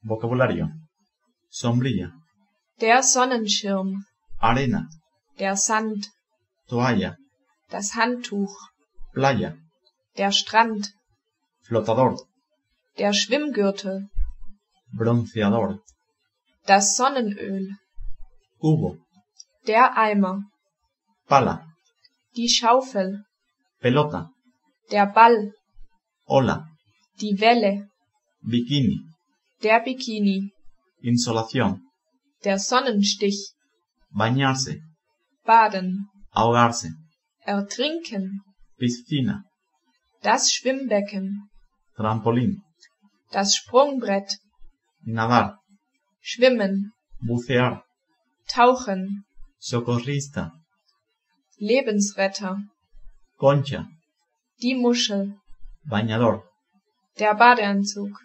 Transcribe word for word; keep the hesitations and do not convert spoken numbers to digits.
Vocabulario. Sombrilla. Der Sonnenschirm. Arena. Der Sand. Toalla. Das Handtuch. Playa. Der Strand. Flotador. Der Schwimmgürtel. Bronceador. Das Sonnenöl. Cubo. Der Eimer. Pala. Die Schaufel. Pelota. Der Ball. Ola. Die Welle. Bikini. Der Bikini. Insolación. Der Sonnenstich. Bañarse. Baden. Ahogarse. Ertrinken. Piscina. Das Schwimmbecken. Trampolín. Das Sprungbrett. Nadar. Schwimmen. Bucear. Tauchen. Socorrista. Lebensretter. Concha. Die Muschel. Bañador. Der Badeanzug.